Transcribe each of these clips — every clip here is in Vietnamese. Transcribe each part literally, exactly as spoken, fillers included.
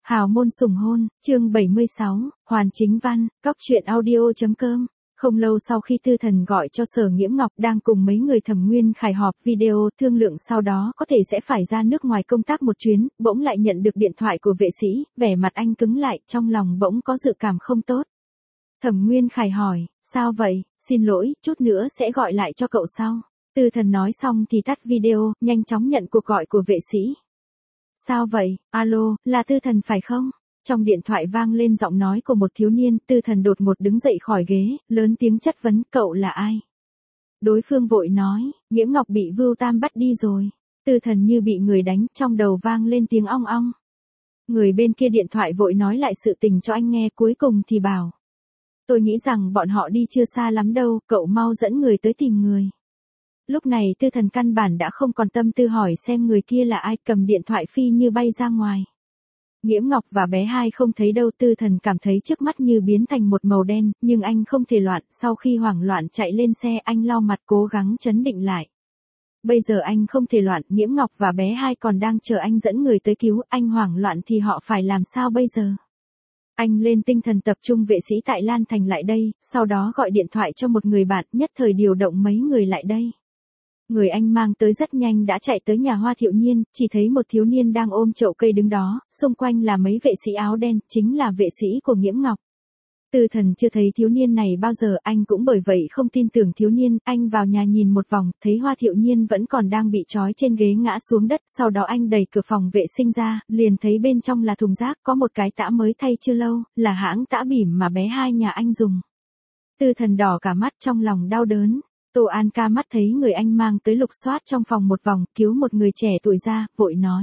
Hào môn sủng hôn, chương bảy mươi sáu, Hoàn Chính Văn, Cóc truyện audio.com. Không lâu sau khi Tư Thần gọi cho Sở Nghiễm Ngọc đang cùng mấy người Thẩm Nguyên Khải họp video thương lượng sau đó có thể sẽ phải ra nước ngoài công tác một chuyến, bỗng lại nhận được điện thoại của vệ sĩ, vẻ mặt anh cứng lại, trong lòng bỗng có dự cảm không tốt. Thẩm Nguyên Khải hỏi, sao vậy, xin lỗi, chút nữa sẽ gọi lại cho cậu sau. Tư Thần nói xong thì tắt video, nhanh chóng nhận cuộc gọi của vệ sĩ. Sao vậy, alo, là Tư Thần phải không? Trong điện thoại vang lên giọng nói của một thiếu niên, Tư Thần đột ngột đứng dậy khỏi ghế, lớn tiếng chất vấn, cậu là ai? Đối phương vội nói, Nghiễm Ngọc bị Vưu Tam bắt đi rồi. Tư Thần như bị người đánh, trong đầu vang lên tiếng ong ong. Người bên kia điện thoại vội nói lại sự tình cho anh nghe, cuối cùng thì bảo. Tôi nghĩ rằng bọn họ đi chưa xa lắm đâu, cậu mau dẫn người tới tìm người. Lúc này Tư Thần căn bản đã không còn tâm tư hỏi xem người kia là ai, cầm điện thoại phi như bay ra ngoài. Nghiễm Ngọc và bé hai không thấy đâu, Tư Thần cảm thấy trước mắt như biến thành một màu đen, nhưng anh không thể loạn, sau khi hoảng loạn chạy lên xe anh lau mặt cố gắng trấn định lại. Bây giờ anh không thể loạn, Nghiễm Ngọc và bé hai còn đang chờ anh dẫn người tới cứu, anh hoảng loạn thì họ phải làm sao bây giờ? Anh lên tinh thần tập trung vệ sĩ tại Lan Thành lại đây, sau đó gọi điện thoại cho một người bạn, nhất thời điều động mấy người lại đây. Người anh mang tới rất nhanh đã chạy tới nhà Hoa Thiệu Nhiên, chỉ thấy một thiếu niên đang ôm chậu cây đứng đó, xung quanh là mấy vệ sĩ áo đen, chính là vệ sĩ của Nghiễm Ngọc. Tư Thần chưa thấy thiếu niên này bao giờ, anh cũng bởi vậy không tin tưởng thiếu niên, anh vào nhà nhìn một vòng, thấy Hoa Thiệu Nhiên vẫn còn đang bị trói trên ghế ngã xuống đất, sau đó anh đẩy cửa phòng vệ sinh ra, liền thấy bên trong là thùng rác, có một cái tã mới thay chưa lâu, là hãng tã bỉm mà bé hai nhà anh dùng. Tư Thần đỏ cả mắt, trong lòng đau đớn. Tô An ca mắt thấy người anh mang tới lục soát trong phòng một vòng, cứu một người trẻ tuổi ra, vội nói.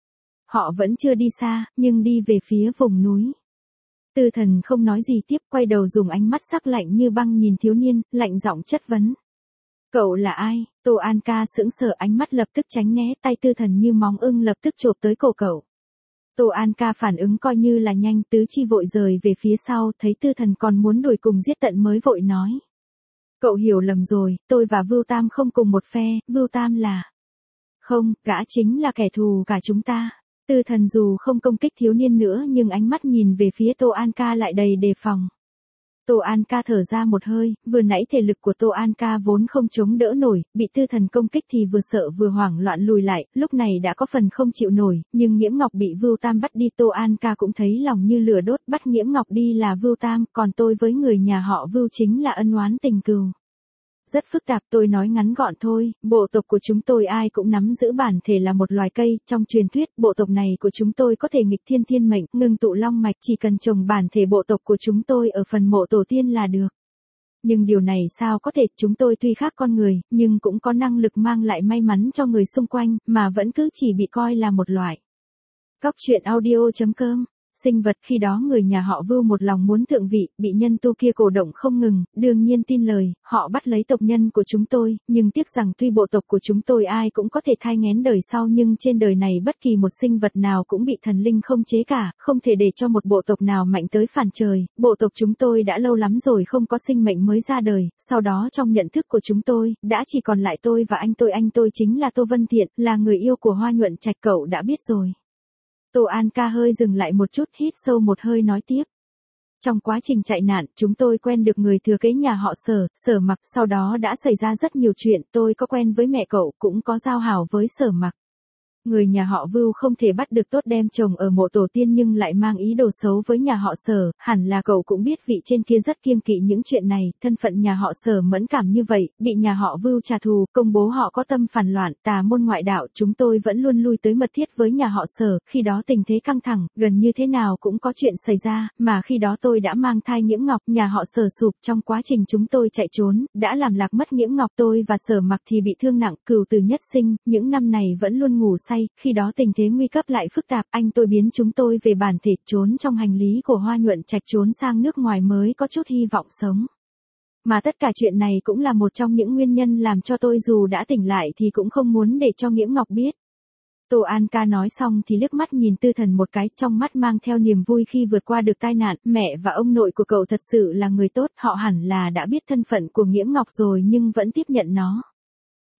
Họ vẫn chưa đi xa, nhưng đi về phía vùng núi. Tư Thần không nói gì tiếp, quay đầu dùng ánh mắt sắc lạnh như băng nhìn thiếu niên, lạnh giọng chất vấn. Cậu là ai? Tô An ca sững sờ, ánh mắt lập tức tránh né, tay Tư Thần như móng ưng lập tức chộp tới cổ cậu. Tô An ca phản ứng coi như là nhanh, tứ chi vội rời về phía sau, thấy Tư Thần còn muốn đuổi cùng giết tận mới vội nói. Cậu hiểu lầm rồi, tôi và Vưu Tam không cùng một phe, Vưu Tam là... Không, gã chính là kẻ thù cả chúng ta. Tư Thần dù không công kích thiếu niên nữa nhưng ánh mắt nhìn về phía Tô An ca lại đầy đề phòng. Tô An ca thở ra một hơi, vừa nãy thể lực của Tô An ca vốn không chống đỡ nổi, bị Tư Thần công kích thì vừa sợ vừa hoảng loạn lùi lại, lúc này đã có phần không chịu nổi, nhưng Nghiễm Ngọc bị Vưu Tam bắt đi, Tô An ca cũng thấy lòng như lửa đốt, bắt Nghiễm Ngọc đi là Vưu Tam, còn tôi với người nhà họ Vưu chính là ân oán tình cừu. Rất phức tạp, tôi nói ngắn gọn thôi, bộ tộc của chúng tôi ai cũng nắm giữ bản thể là một loài cây, trong truyền thuyết, bộ tộc này của chúng tôi có thể nghịch thiên thiên mệnh, ngưng tụ long mạch, chỉ cần trồng bản thể bộ tộc của chúng tôi ở phần mộ tổ tiên là được. Nhưng điều này sao có thể, chúng tôi tuy khác con người, nhưng cũng có năng lực mang lại may mắn cho người xung quanh, mà vẫn cứ chỉ bị coi là một loại. Cóc truyện audio.com. Sinh vật khi đó người nhà họ Vưu một lòng muốn thượng vị, bị nhân tu kia cổ động không ngừng, đương nhiên tin lời, họ bắt lấy tộc nhân của chúng tôi, nhưng tiếc rằng tuy bộ tộc của chúng tôi ai cũng có thể thai nghén đời sau nhưng trên đời này bất kỳ một sinh vật nào cũng bị thần linh không chế cả, không thể để cho một bộ tộc nào mạnh tới phản trời, bộ tộc chúng tôi đã lâu lắm rồi không có sinh mệnh mới ra đời, sau đó trong nhận thức của chúng tôi, đã chỉ còn lại tôi và anh tôi, anh tôi chính là Tô Vân Thiện, là người yêu của Hoa Nhuận Trạch, cậu đã biết rồi. Tô An ca hơi dừng lại một chút, hít sâu một hơi nói tiếp. Trong quá trình chạy nạn, chúng tôi quen được người thừa kế nhà họ Sở, Sở Mặc, sau đó đã xảy ra rất nhiều chuyện, tôi có quen với mẹ cậu, cũng có giao hảo với Sở Mặc. Người nhà họ Vưu không thể bắt được tốt đem chồng ở mộ tổ tiên nhưng lại mang ý đồ xấu với nhà họ Sở, hẳn là cậu cũng biết vị trên kia rất kiêng kỵ những chuyện này, thân phận nhà họ Sở mẫn cảm như vậy, bị nhà họ Vưu trả thù, công bố họ có tâm phản loạn, tà môn ngoại đạo, chúng tôi vẫn luôn lui tới mật thiết với nhà họ Sở, khi đó tình thế căng thẳng, gần như thế nào cũng có chuyện xảy ra, mà khi đó tôi đã mang thai Nghiễm Ngọc, nhà họ Sở sụp, trong quá trình chúng tôi chạy trốn, đã làm lạc mất Nghiễm Ngọc, tôi và Sở Mặc thì bị thương nặng, cừu từ nhất sinh, những năm này vẫn luôn ngủ say. Khi đó tình thế nguy cấp lại phức tạp, anh tôi biến chúng tôi về bản thể, trốn trong hành lý của Hoa Nhuận Trạch, trốn sang nước ngoài mới có chút hy vọng sống. Mà tất cả chuyện này cũng là một trong những nguyên nhân làm cho tôi dù đã tỉnh lại thì cũng không muốn để cho Nghiễm Ngọc biết. Tô An ca nói xong thì liếc mắt nhìn Tư Thần một cái, trong mắt mang theo niềm vui khi vượt qua được tai nạn, mẹ và ông nội của cậu thật sự là người tốt, họ hẳn là đã biết thân phận của Nghiễm Ngọc rồi nhưng vẫn tiếp nhận nó.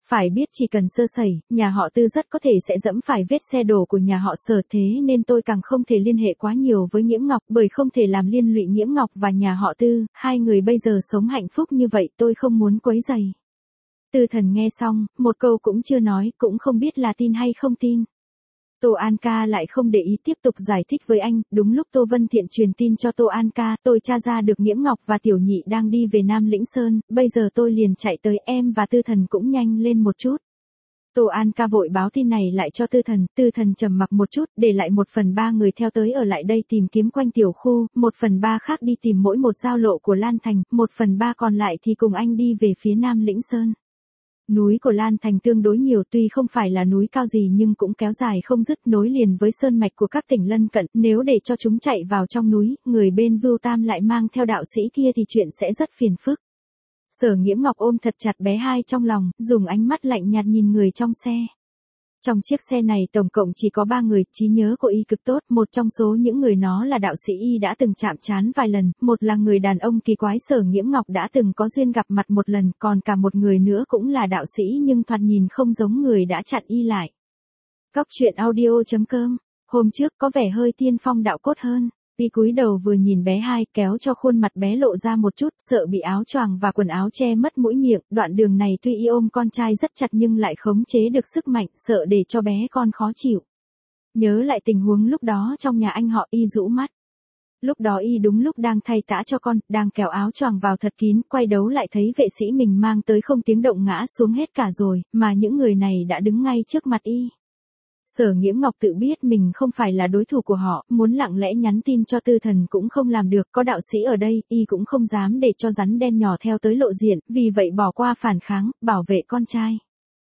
Phải biết chỉ cần sơ sẩy, nhà họ Tư rất có thể sẽ dẫm phải vết xe đổ của nhà họ Sở, thế nên tôi càng không thể liên hệ quá nhiều với Nghiễm Ngọc, bởi không thể làm liên lụy Nghiễm Ngọc và nhà họ Tư, hai người bây giờ sống hạnh phúc như vậy tôi không muốn quấy rầy. Tư Thần nghe xong, một câu cũng chưa nói, cũng không biết là tin hay không tin. Tô An ca lại không để ý tiếp tục giải thích với anh, đúng lúc Tô Vân Thiện truyền tin cho Tô An ca, tôi tra ra được Nghiễm Ngọc và Tiểu Nhị đang đi về Nam Lĩnh Sơn, bây giờ tôi liền chạy tới, em và Tư Thần cũng nhanh lên một chút. Tô An ca vội báo tin này lại cho Tư Thần, Tư Thần trầm mặc một chút, để lại một phần ba người theo tới ở lại đây tìm kiếm quanh tiểu khu, một phần ba khác đi tìm mỗi một giao lộ của Lan Thành, một phần ba còn lại thì cùng anh đi về phía Nam Lĩnh Sơn. Núi của Lan Thành tương đối nhiều, tuy không phải là núi cao gì nhưng cũng kéo dài không dứt, nối liền với sơn mạch của các tỉnh lân cận, nếu để cho chúng chạy vào trong núi, người bên Vưu Tam lại mang theo đạo sĩ kia thì chuyện sẽ rất phiền phức. Sở Nghiễm Ngọc ôm thật chặt bé hai trong lòng, dùng ánh mắt lạnh nhạt nhìn người trong xe. Trong chiếc xe này tổng cộng chỉ có ba người, trí nhớ của y cực tốt, một trong số những người nó là đạo sĩ y đã từng chạm trán vài lần, một là người đàn ông kỳ quái Sở Nghiễm Ngọc đã từng có duyên gặp mặt một lần, còn cả một người nữa cũng là đạo sĩ nhưng thoạt nhìn không giống người đã chặn y lại. Cóc truyện audio chấm com, hôm trước có vẻ hơi tiên phong đạo cốt hơn. Y cúi đầu vừa nhìn bé hai, kéo cho khuôn mặt bé lộ ra một chút, sợ bị áo choàng và quần áo che mất mũi miệng, đoạn đường này tuy y ôm con trai rất chặt nhưng lại khống chế được sức mạnh, sợ để cho bé con khó chịu. Nhớ lại tình huống lúc đó trong nhà anh họ, y rũ mắt. Lúc đó y đúng lúc đang thay tã cho con, đang kéo áo choàng vào thật kín, quay đấu lại thấy vệ sĩ mình mang tới không tiếng động ngã xuống hết cả rồi, mà những người này đã đứng ngay trước mặt y. Sở Nghiễm Ngọc tự biết mình không phải là đối thủ của họ, muốn lặng lẽ nhắn tin cho Tư Thần cũng không làm được, có đạo sĩ ở đây, y cũng không dám để cho rắn đen nhỏ theo tới lộ diện, vì vậy bỏ qua phản kháng, bảo vệ con trai.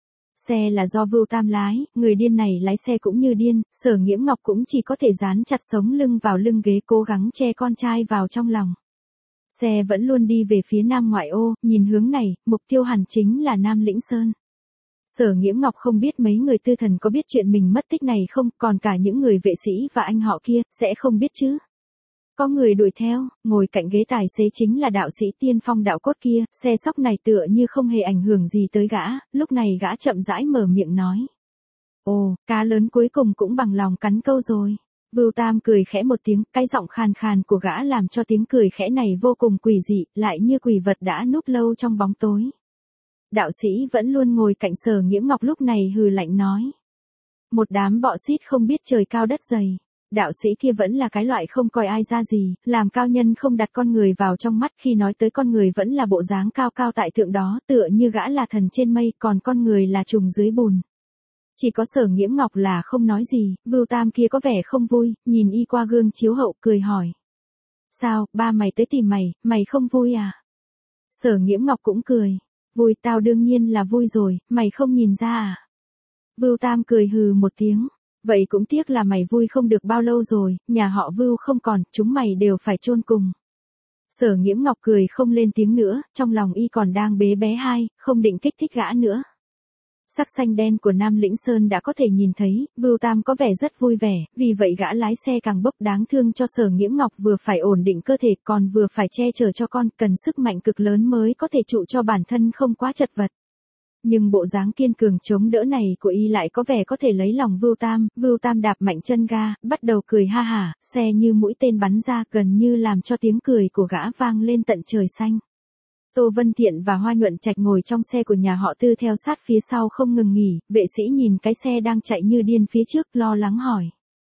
Xe là do Vưu Tam lái, người điên này lái xe cũng như điên, Sở Nghiễm Ngọc cũng chỉ có thể dán chặt sống lưng vào lưng ghế cố gắng che con trai vào trong lòng. Xe vẫn luôn đi về phía nam ngoại ô, nhìn hướng này, mục tiêu hẳn chính là Nam Lĩnh Sơn. Sở Nghiễm Ngọc không biết mấy người Tư Thần có biết chuyện mình mất tích này không, còn cả những người vệ sĩ và anh họ kia, sẽ không biết chứ. Có người đuổi theo, ngồi cạnh ghế tài xế chính là đạo sĩ tiên phong đạo cốt kia, xe sóc này tựa như không hề ảnh hưởng gì tới gã, lúc này gã chậm rãi mở miệng nói. Ồ, cá lớn cuối cùng cũng bằng lòng cắn câu rồi. Vưu Tam cười khẽ một tiếng, cái giọng khàn khàn của gã làm cho tiếng cười khẽ này vô cùng quỷ dị, lại như quỷ vật đã núp lâu trong bóng tối. Đạo sĩ vẫn luôn ngồi cạnh Sở Nghiễm Ngọc lúc này hừ lạnh nói. Một đám bọ xít không biết trời cao đất dày. Đạo sĩ kia vẫn là cái loại không coi ai ra gì, làm cao nhân không đặt con người vào trong mắt, khi nói tới con người vẫn là bộ dáng cao cao tại thượng đó, tựa như gã là thần trên mây, còn con người là trùng dưới bùn. Chỉ có Sở Nghiễm Ngọc là không nói gì, Vưu Tam kia có vẻ không vui, nhìn y qua gương chiếu hậu cười hỏi. Sao, ba mày tới tìm mày, mày không vui à? Sở Nghiễm Ngọc cũng cười. Vui, tao đương nhiên là vui rồi, mày không nhìn ra à? Vưu Tam cười hừ một tiếng. Vậy cũng tiếc là mày vui không được bao lâu rồi, nhà họ Vưu không còn, chúng mày đều phải chôn cùng. Sở Nghiễm Ngọc cười không lên tiếng nữa, trong lòng y còn đang bế bé hai, không định kích thích gã nữa. Sắc xanh đen của Nam Lĩnh Sơn đã có thể nhìn thấy, Vưu Tam có vẻ rất vui vẻ, vì vậy gã lái xe càng bốc đáng thương cho Sở Nghiễm Ngọc vừa phải ổn định cơ thể còn vừa phải che chở cho con, cần sức mạnh cực lớn mới có thể trụ cho bản thân không quá chật vật. Nhưng bộ dáng kiên cường chống đỡ này của y lại có vẻ có thể lấy lòng Vưu Tam, Vưu Tam đạp mạnh chân ga, bắt đầu cười ha hả, xe như mũi tên bắn ra gần như làm cho tiếng cười của gã vang lên tận trời xanh. Tô Vân Thiện và Hoa Nhuận Trạch ngồi trong xe của nhà họ Tư theo sát phía sau không ngừng nghỉ, vệ sĩ nhìn cái xe đang chạy như điên phía trước lo lắng hỏi.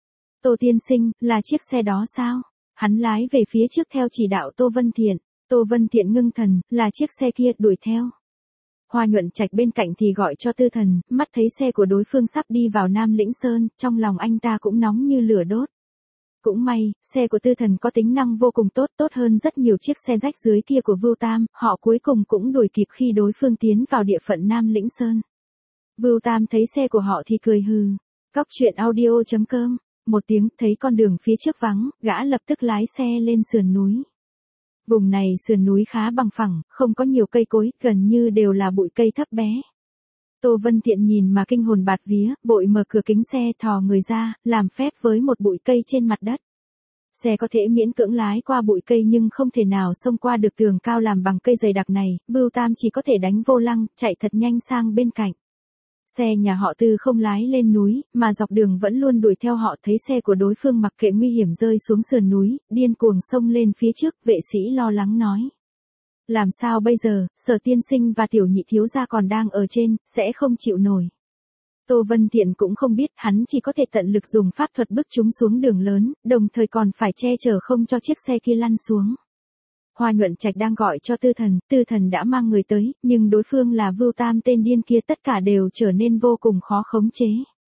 Tô tiên sinh, là chiếc xe đó sao? Hắn lái về phía trước theo chỉ đạo Tô Vân Thiện. Tô Vân Thiện ngưng thần, là chiếc xe kia, đuổi theo. Hoa Nhuận Trạch bên cạnh thì gọi cho Tư Thần, mắt thấy xe của đối phương sắp đi vào Nam Lĩnh Sơn, trong lòng anh ta cũng nóng như lửa đốt. Cũng may, xe của Tư Thần có tính năng vô cùng tốt, tốt hơn rất nhiều chiếc xe rách dưới kia của Vưu Tam, họ cuối cùng cũng đuổi kịp khi đối phương tiến vào địa phận Nam Lĩnh Sơn. Vưu Tam thấy xe của họ thì cười hừ. Cóc truyện audio chấm com, một tiếng, thấy con đường phía trước vắng, gã lập tức lái xe lên sườn núi. Vùng này sườn núi khá bằng phẳng, không có nhiều cây cối, gần như đều là bụi cây thấp bé. Tô Vân Thiện nhìn mà kinh hồn bạt vía, vội mở cửa kính xe thò người ra, làm phép với một bụi cây trên mặt đất. Xe có thể miễn cưỡng lái qua bụi cây nhưng không thể nào xông qua được tường cao làm bằng cây dày đặc này, Vưu Tam chỉ có thể đánh vô lăng, chạy thật nhanh sang bên cạnh. Xe nhà họ Tư không lái lên núi, mà dọc đường vẫn luôn đuổi theo họ, thấy xe của đối phương mặc kệ nguy hiểm rơi xuống sườn núi, điên cuồng xông lên phía trước, vệ sĩ lo lắng nói. Làm sao bây giờ, Sở tiên sinh và tiểu nhị thiếu gia còn đang ở trên, sẽ không chịu nổi. Tô Vân Thiện cũng không biết, hắn chỉ có thể tận lực dùng pháp thuật bức chúng xuống đường lớn, đồng thời còn phải che chở không cho chiếc xe kia lăn xuống. Hoa Nhuận Trạch đang gọi cho Tư Thần, Tư Thần đã mang người tới, nhưng đối phương là Vưu Tam tên điên kia, tất cả đều trở nên vô cùng khó khống chế.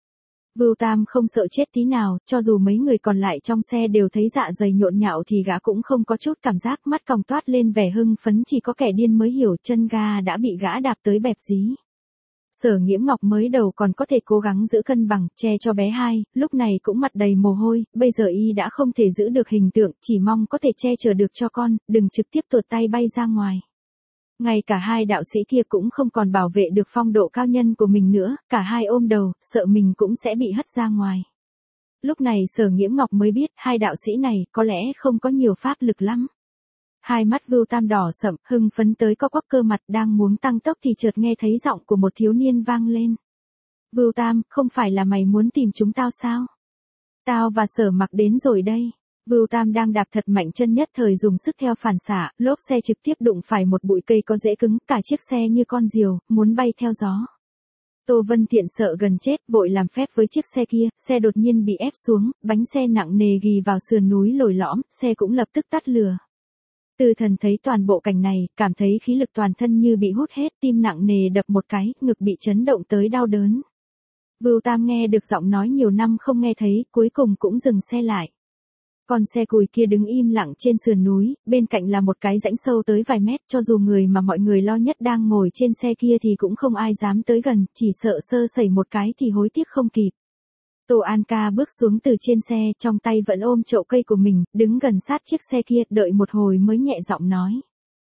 Vưu Tam không sợ chết tí nào, cho dù mấy người còn lại trong xe đều thấy dạ dày nhộn nhạo thì gã cũng không có chút cảm giác, mắt còng toát lên vẻ hưng phấn, chỉ có kẻ điên mới hiểu, chân ga đã bị gã đạp tới bẹp dí. Sở Nghiễm Ngọc mới đầu còn có thể cố gắng giữ cân bằng, che cho bé hai, lúc này cũng mặt đầy mồ hôi, bây giờ y đã không thể giữ được hình tượng, chỉ mong có thể che chở được cho con, đừng trực tiếp tuột tay bay ra ngoài. Ngay cả hai đạo sĩ kia cũng không còn bảo vệ được phong độ cao nhân của mình nữa, cả hai ôm đầu, sợ mình cũng sẽ bị hất ra ngoài. Lúc này Sở Nghiễm Ngọc mới biết, hai đạo sĩ này có lẽ không có nhiều pháp lực lắm. Hai mắt Vưu Tam đỏ sậm, hưng phấn tới co quắp cơ mặt, đang muốn tăng tốc thì chợt nghe thấy giọng của một thiếu niên vang lên. Vưu Tam, không phải là mày muốn tìm chúng tao sao? Tao và Sở Mặc đến rồi đây. Vưu Tam đang đạp thật mạnh chân, nhất thời dùng sức theo phản xạ, lốp xe trực tiếp đụng phải một bụi cây có rễ cứng, cả chiếc xe như con diều, muốn bay theo gió. Tô Vân Thiện sợ gần chết, vội làm phép với chiếc xe kia, xe đột nhiên bị ép xuống, bánh xe nặng nề ghì vào sườn núi lồi lõm, xe cũng lập tức tắt lửa. Tư Thần thấy toàn bộ cảnh này, cảm thấy khí lực toàn thân như bị hút hết, tim nặng nề đập một cái, ngực bị chấn động tới đau đớn. Vưu Tam nghe được giọng nói nhiều năm không nghe thấy, cuối cùng cũng dừng xe lại. Con xe cùi kia đứng im lặng trên sườn núi, bên cạnh là một cái rãnh sâu tới vài mét, cho dù người mà mọi người lo nhất đang ngồi trên xe kia thì cũng không ai dám tới gần, chỉ sợ sơ sẩy một cái thì hối tiếc không kịp. Tô An Ca bước xuống từ trên xe, trong tay vẫn ôm chậu cây của mình, đứng gần sát chiếc xe kia, đợi một hồi mới nhẹ giọng nói.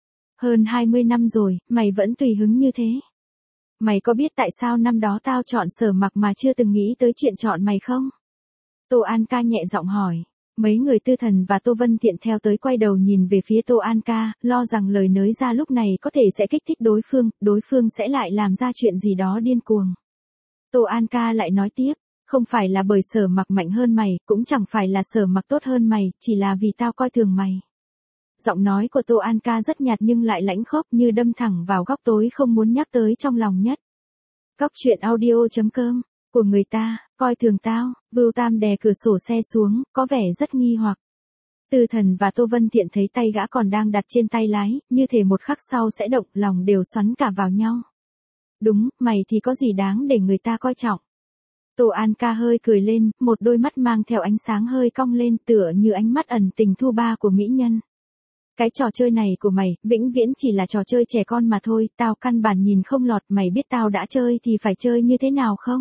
Hơn hai mươi năm rồi, mày vẫn tùy hứng như thế. Mày có biết tại sao năm đó tao chọn Sở Mặc mà chưa từng nghĩ tới chuyện chọn mày không? Tô An Ca nhẹ giọng hỏi. Mấy người Tư Thần và Tô Vân Thiện theo tới quay đầu nhìn về phía Tô An Ca, lo rằng lời nới ra lúc này có thể sẽ kích thích đối phương, đối phương sẽ lại làm ra chuyện gì đó điên cuồng. Tô An Ca lại nói tiếp. Không phải là bởi Sở Mặc mạnh hơn mày, cũng chẳng phải là Sở Mặc tốt hơn mày, chỉ là vì tao coi thường mày. Giọng nói của Tô An Ca rất nhạt nhưng lại lãnh khốc, như đâm thẳng vào góc tối không muốn nhắc tới trong lòng nhất. Góc truyện audio chấm com, của người ta, coi thường tao. Vưu Tam đè cửa sổ xe xuống, có vẻ rất nghi hoặc. Tư Thần và Tô Vân Thiện thấy tay gã còn đang đặt trên tay lái, như thể một khắc sau sẽ động, lòng đều xoắn cả vào nhau. Đúng, mày thì có gì đáng để người ta coi trọng. Tô An Ca hơi cười lên, một đôi mắt mang theo ánh sáng hơi cong lên, tựa như ánh mắt ẩn tình thu ba của mỹ nhân. Cái trò chơi này của mày, vĩnh viễn chỉ là trò chơi trẻ con mà thôi, tao căn bản nhìn không lọt, mày biết tao đã chơi thì phải chơi như thế nào không?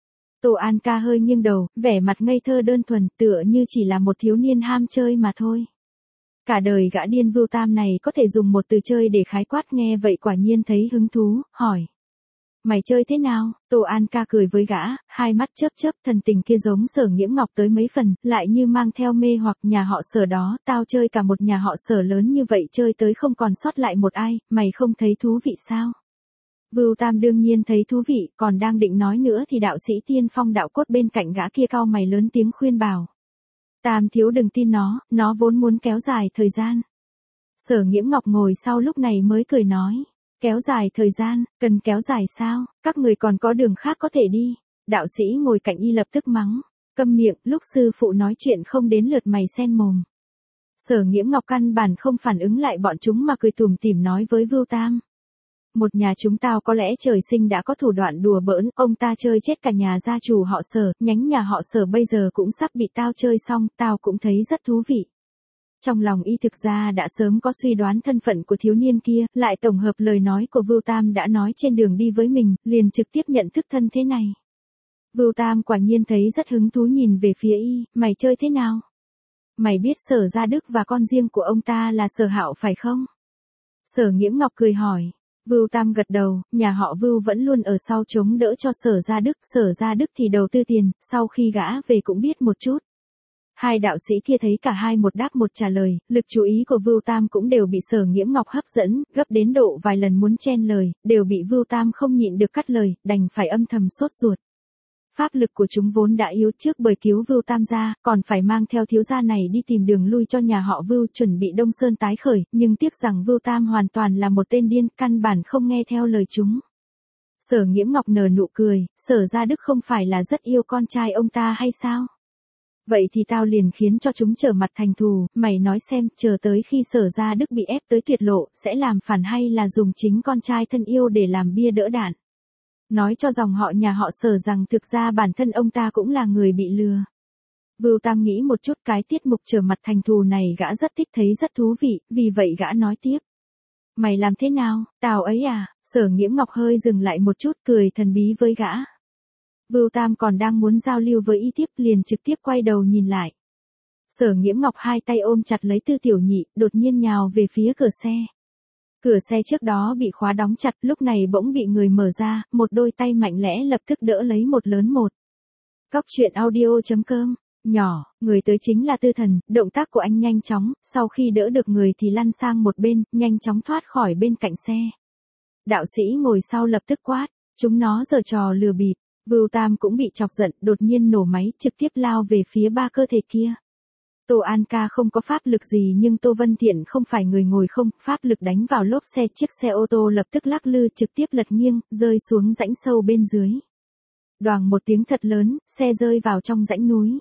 Tô An Ca hơi nghiêng đầu, vẻ mặt ngây thơ đơn thuần, tựa như chỉ là một thiếu niên ham chơi mà thôi. Cả đời gã điên Vưu Tam này có thể dùng một từ chơi để khái quát, nghe vậy quả nhiên thấy hứng thú, hỏi. Mày chơi thế nào? Tô An Ca cười với gã, hai mắt chớp chớp, thần tình kia giống Sở Nghiễm Ngọc tới mấy phần, lại như mang theo mê hoặc nhà họ Sở đó, tao chơi cả một nhà họ Sở lớn như vậy chơi tới không còn sót lại một ai, mày không thấy thú vị sao? Vưu Tam đương nhiên thấy thú vị, còn đang định nói nữa thì đạo sĩ Tiên Phong đạo cốt bên cạnh gã kia cau mày lớn tiếng khuyên bảo. Tam thiếu đừng tin nó, nó vốn muốn kéo dài thời gian. Sở Nghiễm Ngọc ngồi sau lúc này mới cười nói. Kéo dài thời gian, cần kéo dài sao, các người còn có đường khác có thể đi. Đạo sĩ ngồi cạnh y lập tức mắng. Câm miệng, lúc sư phụ nói chuyện không đến lượt mày xen mồm. Sở Nghiễm Ngọc căn bản không phản ứng lại bọn chúng mà cười tủm tỉm nói với Vưu Tam. Một nhà chúng tao có lẽ trời sinh đã có thủ đoạn đùa bỡn, ông ta chơi chết cả nhà gia chủ họ Sở, nhánh nhà họ Sở bây giờ cũng sắp bị tao chơi xong, tao cũng thấy rất thú vị. Trong lòng y thực ra đã sớm có suy đoán thân phận của thiếu niên kia, lại tổng hợp lời nói của Vưu Tam đã nói trên đường đi với mình, liền trực tiếp nhận thức thân thế này. Vưu Tam quả nhiên thấy rất hứng thú nhìn về phía y, mày chơi thế nào? Mày biết Sở Gia Đức và con riêng của ông ta là Sở Hạo phải không? Sở Nghiễm Ngọc cười hỏi. Vưu Tam gật đầu, nhà họ Vưu vẫn luôn ở sau chống đỡ cho Sở Gia Đức, Sở Gia Đức thì đầu tư tiền, sau khi gã về cũng biết một chút. Hai đạo sĩ kia thấy cả hai một đáp một trả lời, lực chú ý của Vưu Tam cũng đều bị Sở Nghiễm Ngọc hấp dẫn, gấp đến độ vài lần muốn chen lời, đều bị Vưu Tam không nhịn được cắt lời, đành phải âm thầm sốt ruột. Pháp lực của chúng vốn đã yếu trước bởi cứu Vưu Tam gia, còn phải mang theo thiếu gia này đi tìm đường lui cho nhà họ Vưu chuẩn bị Đông Sơn tái khởi, nhưng tiếc rằng Vưu Tam hoàn toàn là một tên điên, căn bản không nghe theo lời chúng. Sở Nghiễm Ngọc nở nụ cười, Sở Gia Đức không phải là rất yêu con trai ông ta hay sao? Vậy thì tao liền khiến cho chúng trở mặt thành thù, mày nói xem, chờ tới khi Sở Gia Đức bị ép tới tuyệt lộ, sẽ làm phản hay là dùng chính con trai thân yêu để làm bia đỡ đạn? Nói cho dòng họ nhà họ Sở rằng thực ra bản thân ông ta cũng là người bị lừa. Vưu Tam nghĩ một chút, cái tiết mục trở mặt thành thù này gã rất thích, thấy rất thú vị, vì vậy gã nói tiếp. Mày làm thế nào, tao ấy à? Sở Nghiễm Ngọc hơi dừng lại một chút, cười thần bí với gã. Vưu Tam còn đang muốn giao lưu với y tiếp, liền trực tiếp quay đầu nhìn lại. Sở Nghiễm Ngọc hai tay ôm chặt lấy Tư Tiểu Nhị, đột nhiên nhào về phía cửa xe. Cửa xe trước đó bị khóa đóng chặt, lúc này bỗng bị người mở ra, một đôi tay mạnh lẽ lập tức đỡ lấy một lớn một. Cóc truyện audio chấm com. Nhỏ, người tới chính là Tư Thần, động tác của anh nhanh chóng, sau khi đỡ được người thì lăn sang một bên, nhanh chóng thoát khỏi bên cạnh xe. Đạo sĩ ngồi sau lập tức quát, chúng nó giở trò lừa bịp. Vưu Tam cũng bị chọc giận, đột nhiên nổ máy, trực tiếp lao về phía ba cơ thể kia. Tô An Ca không có pháp lực gì nhưng Tô Vân Thiện không phải người ngồi không, pháp lực đánh vào lốp xe, chiếc xe ô tô lập tức lắc lư, trực tiếp lật nghiêng, rơi xuống rãnh sâu bên dưới. Đoàng một tiếng thật lớn, xe rơi vào trong rãnh núi.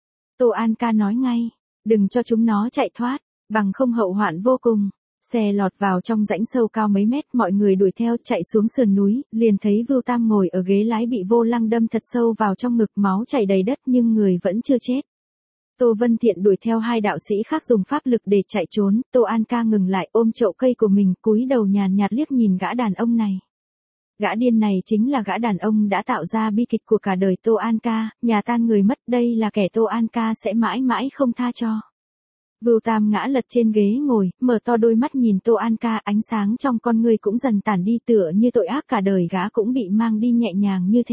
Tô An Ca nói ngay, đừng cho chúng nó chạy thoát, bằng không hậu hoạn vô cùng. Xe lọt vào trong rãnh sâu cao mấy mét, mọi người đuổi theo chạy xuống sườn núi, liền thấy Vưu Tam ngồi ở ghế lái bị vô lăng đâm thật sâu vào trong ngực, máu chảy đầy đất nhưng người vẫn chưa chết. Tô Vân Thiện đuổi theo hai đạo sĩ khác dùng pháp lực để chạy trốn, Tô An Ca ngừng lại ôm chậu cây của mình, cúi đầu nhàn nhạt liếc nhìn gã đàn ông này. Gã điên này chính là gã đàn ông đã tạo ra bi kịch của cả đời Tô An Ca, nhà tan người mất, đây là kẻ Tô An Ca sẽ mãi mãi không tha cho. Vưu Tam ngã lật trên ghế ngồi, mở to đôi mắt nhìn Tô An Ca, ánh sáng trong con người cũng dần tản đi, tựa như tội ác cả đời gã cũng bị mang đi nhẹ nhàng như thế.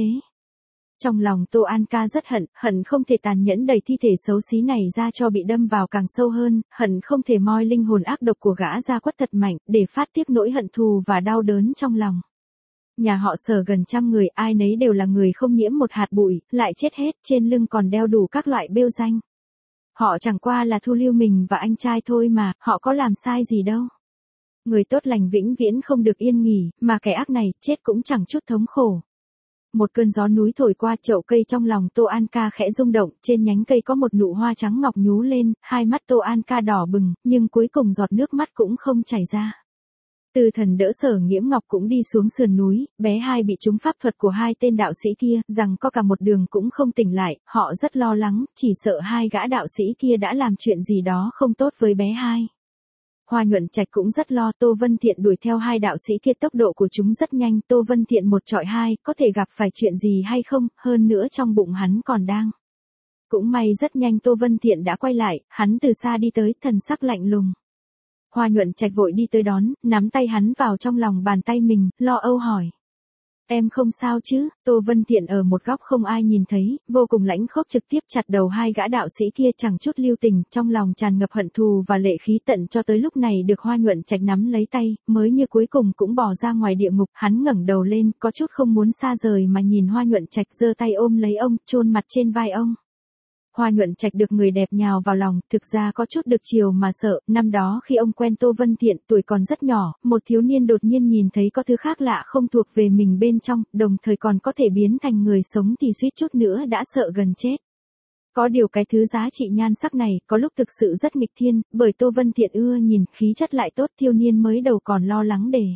Trong lòng Tô An Ca rất hận, hận không thể tàn nhẫn đẩy thi thể xấu xí này ra cho bị đâm vào càng sâu hơn, hận không thể moi linh hồn ác độc của gã ra quất thật mạnh, để phát tiết nỗi hận thù và đau đớn trong lòng. Nhà họ Sở gần trăm người, ai nấy đều là người không nhiễm một hạt bụi, lại chết hết, trên lưng còn đeo đủ các loại bêu danh. Họ chẳng qua là thu lưu mình và anh trai thôi mà, họ có làm sai gì đâu. Người tốt lành vĩnh viễn không được yên nghỉ, mà kẻ ác này, chết cũng chẳng chút thống khổ. Một cơn gió núi thổi qua, chậu cây trong lòng Tô An Ca khẽ rung động, trên nhánh cây có một nụ hoa trắng ngọc nhú lên, hai mắt Tô An Ca đỏ bừng, nhưng cuối cùng giọt nước mắt cũng không chảy ra. Tư Thần đỡ Sở Nghiễm Ngọc cũng đi xuống sườn núi, bé hai bị trúng pháp thuật của hai tên đạo sĩ kia, rằng có cả một đường cũng không tỉnh lại, họ rất lo lắng, chỉ sợ hai gã đạo sĩ kia đã làm chuyện gì đó không tốt với bé hai. Hoa Nhuận Trạch cũng rất lo, Tô Vân Thiện đuổi theo hai đạo sĩ kia, tốc độ của chúng rất nhanh, Tô Vân Thiện một trọi hai, có thể gặp phải chuyện gì hay không, hơn nữa trong bụng hắn còn đang. Cũng may rất nhanh Tô Vân Thiện đã quay lại, hắn từ xa đi tới, thần sắc lạnh lùng. Hoa Nhuận Trạch vội đi tới đón, nắm tay hắn vào trong lòng bàn tay mình, lo âu hỏi. Em không sao chứ? Tô Vân Thiện ở một góc không ai nhìn thấy, vô cùng lãnh khốc trực tiếp chặt đầu hai gã đạo sĩ kia, chẳng chút lưu tình, trong lòng tràn ngập hận thù và lệ khí, tận cho tới lúc này được Hoa Nhuận Trạch nắm lấy tay, mới như cuối cùng cũng bỏ ra ngoài địa ngục. Hắn ngẩng đầu lên, có chút không muốn xa rời mà nhìn Hoa Nhuận Trạch, giơ tay ôm lấy ông, chôn mặt trên vai ông. Hoa Nhuận Trạch được người đẹp nhào vào lòng, thực ra có chút được chiều mà sợ, năm đó khi ông quen Tô Vân Thiện, tuổi còn rất nhỏ, một thiếu niên đột nhiên nhìn thấy có thứ khác lạ không thuộc về mình bên trong, đồng thời còn có thể biến thành người sống thì suýt chút nữa đã sợ gần chết. Có điều cái thứ giá trị nhan sắc này, có lúc thực sự rất nghịch thiên, bởi Tô Vân Thiện ưa nhìn, khí chất lại tốt, thiếu niên mới đầu còn lo lắng để.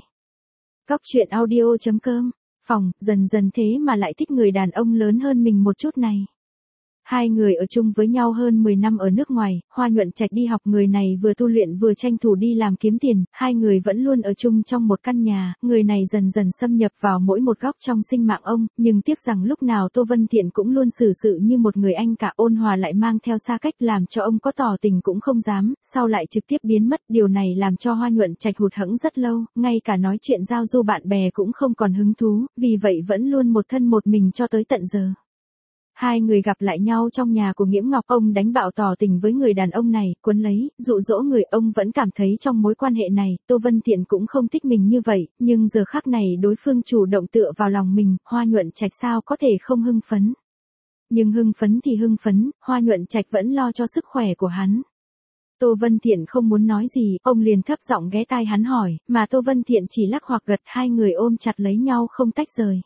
Cóc truyện audio chấm com, phòng, dần dần thế mà lại thích người đàn ông lớn hơn mình một chút này. Hai người ở chung với nhau hơn mười năm ở nước ngoài, Hoa Nhuận Trạch đi học, người này vừa tu luyện vừa tranh thủ đi làm kiếm tiền, hai người vẫn luôn ở chung trong một căn nhà, người này dần dần xâm nhập vào mỗi một góc trong sinh mạng ông, nhưng tiếc rằng lúc nào Tô Vân Thiện cũng luôn xử sự như một người anh cả, ôn hòa lại mang theo xa cách, làm cho ông có tỏ tình cũng không dám, sau lại trực tiếp biến mất, điều này làm cho Hoa Nhuận Trạch hụt hẫng rất lâu, ngay cả nói chuyện giao du bạn bè cũng không còn hứng thú, vì vậy vẫn luôn một thân một mình cho tới tận giờ. Hai người gặp lại nhau trong nhà của Nghiễm Ngọc, ông đánh bạo tỏ tình với người đàn ông này, quấn lấy, dụ dỗ người. Ông vẫn cảm thấy trong mối quan hệ này, Tô Vân Thiện cũng không thích mình như vậy, nhưng giờ khắc này đối phương chủ động tựa vào lòng mình, Hoa Nhuận Trạch sao có thể không hưng phấn. Nhưng hưng phấn thì hưng phấn, Hoa Nhuận Trạch vẫn lo cho sức khỏe của hắn. Tô Vân Thiện không muốn nói gì, ông liền thấp giọng ghé tai hắn hỏi, mà Tô Vân Thiện chỉ lắc hoặc gật, hai người ôm chặt lấy nhau không tách rời.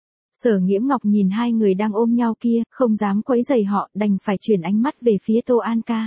Sở Nghiễm Ngọc nhìn hai người đang ôm nhau kia, không dám quấy rầy họ, đành phải chuyển ánh mắt về phía Tô An Ca.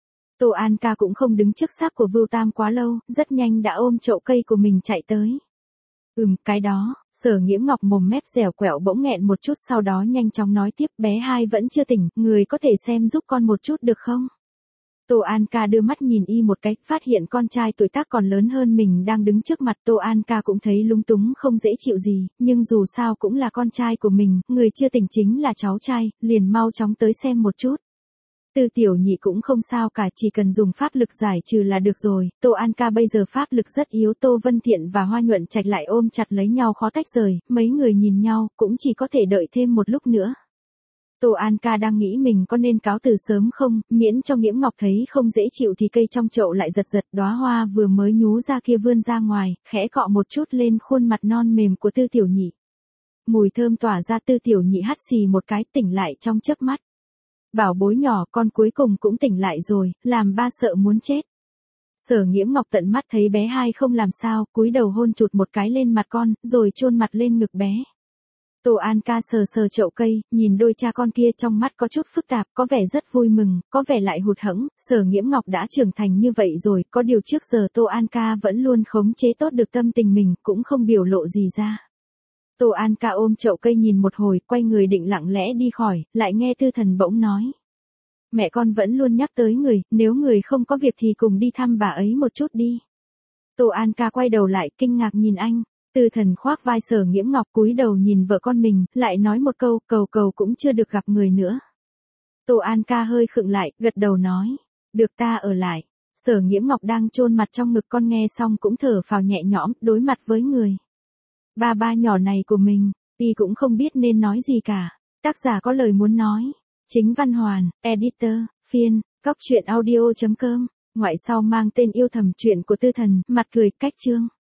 Tô An Ca cũng không đứng trước xác của Vưu Tam quá lâu, rất nhanh đã ôm chậu cây của mình chạy tới. Ừm, cái đó, Sở Nghiễm Ngọc mồm mép dẻo quẹo bỗng nghẹn một chút, sau đó nhanh chóng nói tiếp, bé hai vẫn chưa tỉnh, người có thể xem giúp con một chút được không? Tô An Ca đưa mắt nhìn y một cái, phát hiện con trai tuổi tác còn lớn hơn mình đang đứng trước mặt. Tô An Ca cũng thấy lung túng không dễ chịu gì, nhưng dù sao cũng là con trai của mình, người chưa tỉnh chính là cháu trai, liền mau chóng tới xem một chút. Tư Tiểu Nhị cũng không sao cả, chỉ cần dùng pháp lực giải trừ là được rồi. Tô An Ca bây giờ pháp lực rất yếu, Tô Vân Thiện và Hoa Nhuận Trạch lại ôm chặt lấy nhau khó tách rời, mấy người nhìn nhau, cũng chỉ có thể đợi thêm một lúc nữa. Tô An Ca đang nghĩ mình có nên cáo từ sớm không, miễn cho Nghiễm Ngọc thấy không dễ chịu thì cây trong chậu lại giật giật, đóa hoa vừa mới nhú ra kia vươn ra ngoài, khẽ cọ một chút lên khuôn mặt non mềm của Tư Tiểu Nhị. Mùi thơm tỏa ra, Tư Tiểu Nhị hắt xì một cái, tỉnh lại trong chớp mắt. Bảo bối nhỏ, con cuối cùng cũng tỉnh lại rồi, làm ba sợ muốn chết. Sở Nghiễm Ngọc tận mắt thấy bé hai không làm sao, cúi đầu hôn chụt một cái lên mặt con, rồi chôn mặt lên ngực bé. Tô An Ca sờ sờ chậu cây, nhìn đôi cha con kia trong mắt có chút phức tạp, có vẻ rất vui mừng, có vẻ lại hụt hẫng. Sở Nghiễm Ngọc đã trưởng thành như vậy rồi, có điều trước giờ Tô An Ca vẫn luôn khống chế tốt được tâm tình mình, cũng không biểu lộ gì ra. Tô An Ca ôm chậu cây nhìn một hồi, quay người định lặng lẽ đi khỏi, lại nghe Tư Thần bỗng nói. Mẹ con vẫn luôn nhắc tới người, nếu người không có việc thì cùng đi thăm bà ấy một chút đi. Tô An Ca quay đầu lại, kinh ngạc nhìn anh. Tư Thần khoác vai Sở Nghiễm Ngọc, cúi đầu nhìn vợ con mình, lại nói một câu, cầu cầu cũng chưa được gặp người nữa. Tô An Ca hơi khựng lại, gật đầu nói, được, ta ở lại. Sở Nghiễm Ngọc đang chôn mặt trong ngực con nghe xong cũng thở phào nhẹ nhõm, đối mặt với người ba ba nhỏ này của mình, y cũng không biết nên nói gì cả. Tác giả có lời muốn nói. Chính Văn Hoàn, Editor, phiên, góc truyện audio chấm com, ngoại sau mang tên Yêu Thầm, truyện của Tư Thần, mặt cười, cách chương.